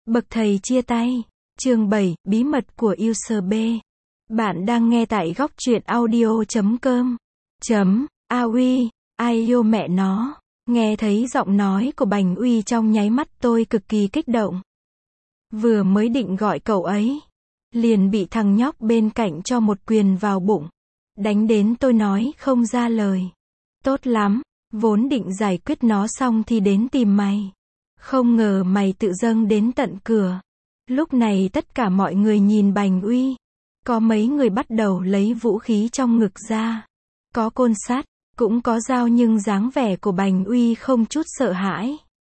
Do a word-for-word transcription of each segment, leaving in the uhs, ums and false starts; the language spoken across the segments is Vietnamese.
Bậc thầy chia tay. Chương bảy, bí mật của user B. Bạn đang nghe tại góc truyện audio chấm com. Chấm, a uy, ai yêu mẹ nó. Nghe thấy giọng nói của Bành Uy trong nháy mắt tôi cực kỳ kích động. Vừa mới định gọi cậu ấy, liền bị thằng nhóc bên cạnh cho một quyền vào bụng. Đánh đến tôi nói không ra lời. Tốt lắm, vốn định giải quyết nó xong thì đến tìm mày. Không ngờ mày tự dâng đến tận cửa. Lúc này tất cả mọi người nhìn Bành Uy. Có mấy người bắt đầu lấy vũ khí trong ngực ra. Có côn sắt, cũng có dao, nhưng dáng vẻ của Bành Uy không chút sợ hãi.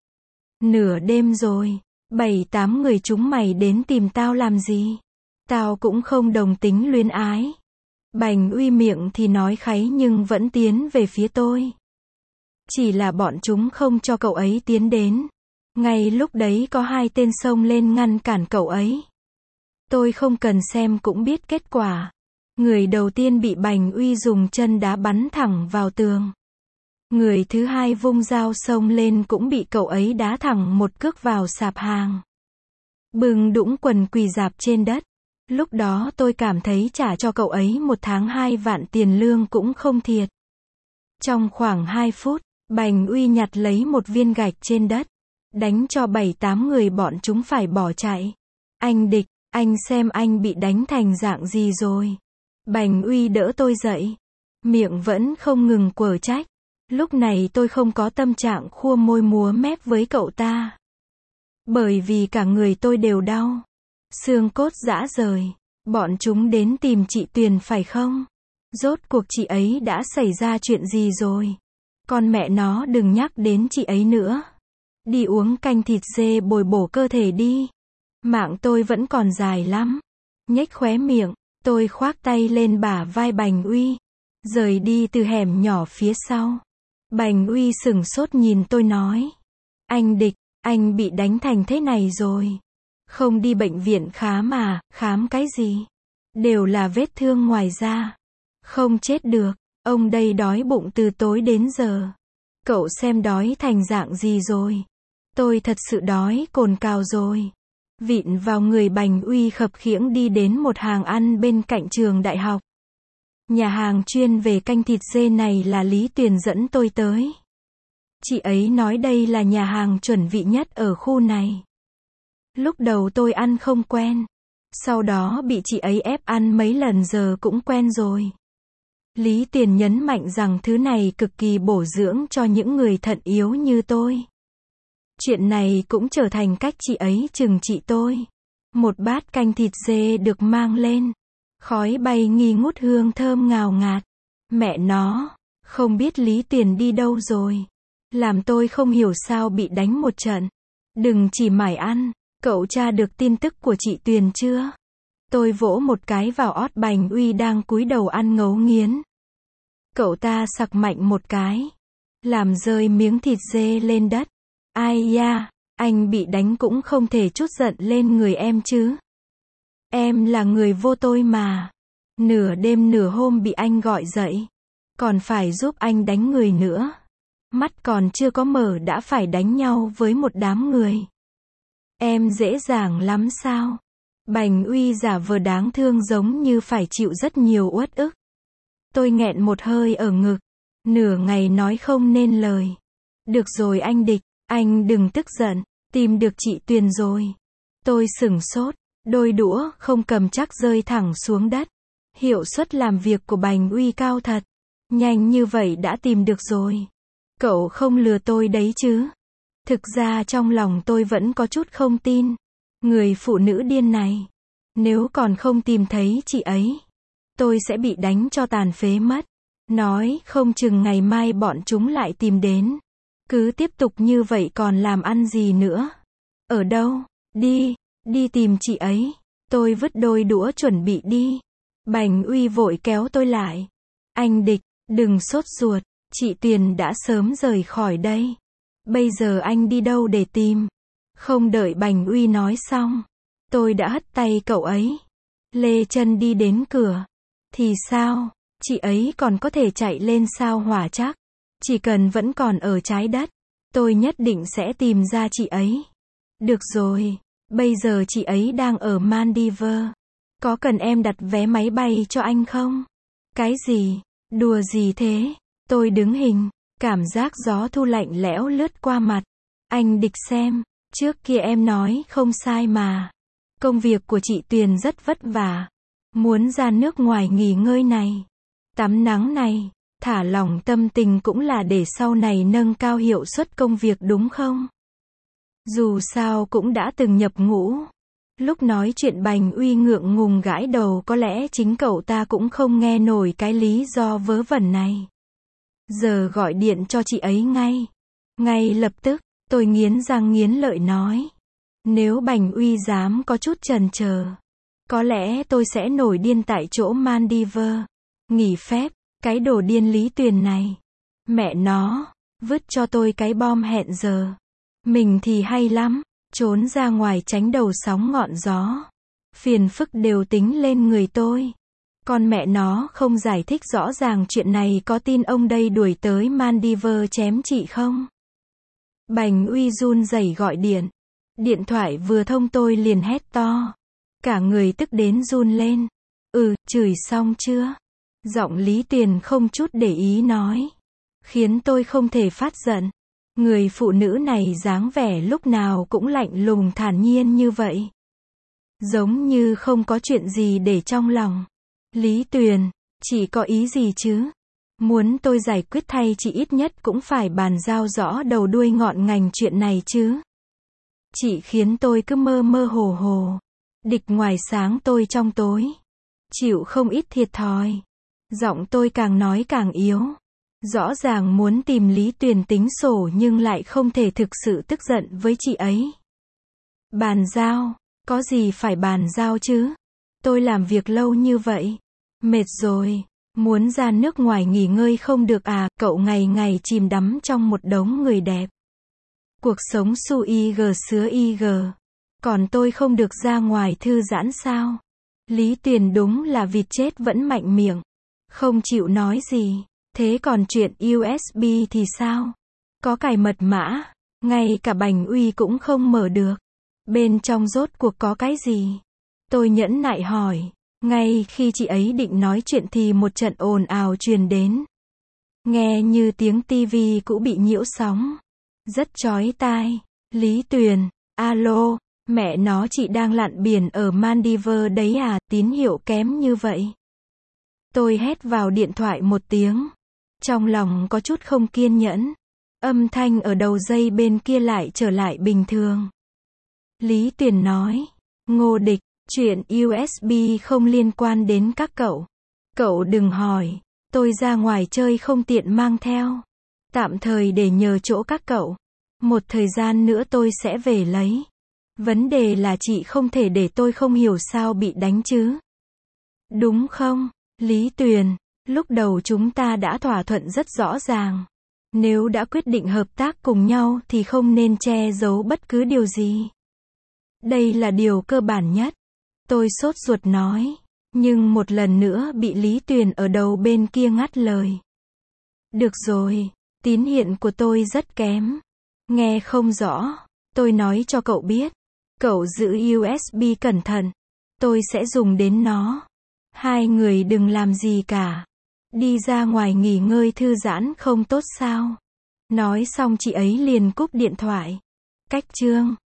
Nửa đêm rồi, bảy tám người chúng mày đến tìm tao làm gì? Tao cũng không đồng tính luyến ái. Bành Uy miệng thì nói kháy nhưng vẫn tiến về phía tôi. Chỉ là bọn chúng không cho cậu ấy tiến đến. Ngay lúc đấy có hai tên xông lên ngăn cản cậu ấy. Tôi không cần xem cũng biết kết quả. Người đầu tiên bị Bành Uy dùng chân đá bắn thẳng vào tường. Người thứ hai vung dao xông lên cũng bị cậu ấy đá thẳng một cước vào sạp hàng. Bừng đũng quần quỳ rạp trên đất. Lúc đó tôi cảm thấy trả cho cậu ấy một tháng hai vạn tiền lương cũng không thiệt. Trong khoảng hai phút, Bành Uy nhặt lấy một viên gạch trên đất. Đánh cho bảy tám người bọn chúng phải bỏ chạy. Anh Địch, anh xem anh bị đánh thành dạng gì rồi. Bành Uy đỡ tôi dậy. Miệng vẫn không ngừng quở trách. Lúc này tôi không có tâm trạng khua môi múa mép với cậu ta. Bởi vì cả người tôi đều đau. Xương cốt rã rời. Bọn chúng đến tìm chị Tuyền phải không? Rốt cuộc chị ấy đã xảy ra chuyện gì rồi? Con mẹ nó đừng nhắc đến chị ấy nữa. Đi uống canh thịt dê bồi bổ cơ thể đi. Mạng tôi vẫn còn dài lắm. Nhếch khóe miệng, tôi khoác tay lên bả vai Bành Uy. Rời đi từ hẻm nhỏ phía sau. Bành Uy sửng sốt nhìn tôi nói. Anh Địch, anh bị đánh thành thế này rồi. Không đi bệnh viện khám à, khám cái gì? Đều là vết thương ngoài da. Không chết được, ông đây đói bụng từ tối đến giờ. Cậu xem đói thành dạng gì rồi. Tôi thật sự đói cồn cào rồi. Vịn vào người Bành Uy khập khiễng đi đến một hàng ăn bên cạnh trường đại học. Nhà hàng chuyên về canh thịt dê này là Lý Tuyền dẫn tôi tới. Chị ấy nói đây là nhà hàng chuẩn vị nhất ở khu này. Lúc đầu tôi ăn không quen. Sau đó bị chị ấy ép ăn mấy lần giờ cũng quen rồi. Lý Tuyền nhấn mạnh rằng thứ này cực kỳ bổ dưỡng cho những người thận yếu như tôi. Chuyện này cũng trở thành cách chị ấy trừng trị tôi. Một bát canh thịt dê được mang lên. Khói bay nghi ngút hương thơm ngào ngạt. Mẹ nó, không biết Lý Tuyền đi đâu rồi. Làm tôi không hiểu sao bị đánh một trận. Đừng chỉ mải ăn, cậu tra được tin tức của chị Tuyền chưa? Tôi vỗ một cái vào ót Bành Uy đang cúi đầu ăn ngấu nghiến. Cậu ta sặc mạnh một cái. Làm rơi miếng thịt dê lên đất. Ai da, anh bị đánh cũng không thể trút giận lên người em chứ. Em là người vô tội mà. Nửa đêm nửa hôm bị anh gọi dậy. Còn phải giúp anh đánh người nữa. Mắt còn chưa có mở đã phải đánh nhau với một đám người. Em dễ dàng lắm sao? Bành Uy giả vờ đáng thương giống như phải chịu rất nhiều uất ức. Tôi nghẹn một hơi ở ngực. Nửa ngày nói không nên lời. Được rồi anh Địch, anh đừng tức giận. Tìm được chị Tuyền rồi. Tôi sửng sốt. Đôi đũa không cầm chắc rơi thẳng xuống đất. Hiệu suất làm việc của Bành Uy cao thật. Nhanh như vậy đã tìm được rồi. Cậu không lừa tôi đấy chứ? Thực ra trong lòng tôi vẫn có chút không tin. Người phụ nữ điên này. Nếu còn không tìm thấy chị ấy, tôi sẽ bị đánh cho tàn phế mất. Nói không chừng ngày mai bọn chúng lại tìm đến. Cứ tiếp tục như vậy còn làm ăn gì nữa? Ở đâu? Đi, đi tìm chị ấy. Tôi vứt đôi đũa chuẩn bị đi. Bành Uy vội kéo tôi lại. Anh Địch, đừng sốt ruột. Chị Tuyền đã sớm rời khỏi đây. Bây giờ anh đi đâu để tìm? Không đợi Bành Uy nói xong. Tôi đã hất tay cậu ấy. Lê chân đi đến cửa. Thì sao? Chị ấy còn có thể chạy lên sao hỏa chắc. Chỉ cần vẫn còn ở trái đất. Tôi nhất định sẽ tìm ra chị ấy. Được rồi, Bây giờ chị ấy đang ở Maldives. Có cần em đặt vé máy bay cho anh không? Cái gì? Đùa gì thế? Tôi đứng hình, cảm giác gió thu lạnh lẽo lướt qua mặt. Anh Địch xem, trước kia em nói không sai mà. Công việc của chị Tuyền rất vất vả. Muốn ra nước ngoài nghỉ ngơi này, tắm nắng này, thả lỏng tâm tình cũng là để sau này nâng cao hiệu suất công việc đúng không? Dù sao cũng đã từng nhập ngũ. Lúc nói chuyện Bành Uy ngượng ngùng gãi đầu, có lẽ chính cậu ta cũng không nghe nổi cái lý do vớ vẩn này. Giờ gọi điện cho chị ấy ngay. Ngay lập tức, tôi nghiến răng nghiến lợi nói. Nếu Bành Uy dám có chút chần chờ, có lẽ tôi sẽ nổi điên tại chỗ Maldives. Nghỉ phép, cái đồ điên Lý Tuyền này. Mẹ nó, vứt cho tôi cái bom hẹn giờ. Mình thì hay lắm, trốn ra ngoài tránh đầu sóng ngọn gió. Phiền phức đều tính lên người tôi. Con mẹ nó không giải thích rõ ràng chuyện này, có tin ông đây đuổi tới Maldives chém chị không? Bành Uy run rẩy gọi điện. Điện thoại vừa thông tôi liền hét to. Cả người tức đến run lên. Ừ, chửi xong chưa? Giọng Lý Tuyền không chút để ý nói. Khiến tôi không thể phát giận. Người phụ nữ này dáng vẻ lúc nào cũng lạnh lùng thản nhiên như vậy. Giống như không có chuyện gì để trong lòng. Lý Tuyền, chị có ý gì chứ? Muốn tôi giải quyết thay chị ít nhất cũng phải bàn giao rõ đầu đuôi ngọn ngành chuyện này chứ. Chị khiến tôi cứ mơ mơ hồ hồ. Địch ngoài sáng tôi trong tối. Chịu không ít thiệt thòi. Giọng tôi càng nói càng yếu. Rõ ràng muốn tìm Lý Tuyền tính sổ nhưng lại không thể thực sự tức giận với chị ấy. Bàn giao, có gì phải bàn giao chứ? Tôi làm việc lâu như vậy. Mệt rồi, muốn ra nước ngoài nghỉ ngơi không được à? Cậu ngày ngày chìm đắm trong một đống người đẹp. Cuộc sống su ig sứa ig. Còn tôi không được ra ngoài thư giãn sao? Lý Tuyền đúng là vịt chết vẫn mạnh miệng. Không chịu nói gì. Thế còn chuyện u ét bê thì sao? Có cài mật mã, ngay cả Bành Uy cũng không mở được. Bên trong rốt cuộc có cái gì? Tôi nhẫn nại hỏi. Ngay khi chị ấy định nói chuyện thì một trận ồn ào truyền đến. Nghe như tiếng tivi cũ bị nhiễu sóng. Rất chói tai. Lý Tuyền, alo, mẹ nó chị đang lặn biển ở Maldives đấy à, tín hiệu kém như vậy. Tôi hét vào điện thoại một tiếng. Trong lòng có chút không kiên nhẫn. Âm thanh ở đầu dây bên kia lại trở lại bình thường. Lý Tuyền nói. Ngô Địch, chuyện u ét bê không liên quan đến các cậu. Cậu đừng hỏi. Tôi ra ngoài chơi không tiện mang theo. Tạm thời để nhờ chỗ các cậu. Một thời gian nữa tôi sẽ về lấy. Vấn đề là chị không thể để tôi không hiểu sao bị đánh chứ. Đúng không, Lý Tuyền? Lúc đầu chúng ta đã thỏa thuận rất rõ ràng. Nếu đã quyết định hợp tác cùng nhau thì không nên che giấu bất cứ điều gì. Đây là điều cơ bản nhất. Tôi sốt ruột nói. Nhưng một lần nữa bị Lý Tuyền ở đầu bên kia ngắt lời. Được rồi, tín hiệu của tôi rất kém. Nghe không rõ. Tôi nói cho cậu biết. Cậu giữ u ét bê cẩn thận. Tôi sẽ dùng đến nó. Hai người đừng làm gì cả. Đi ra ngoài nghỉ ngơi thư giãn không tốt sao? Nói xong chị ấy liền cúp điện thoại. Cách chương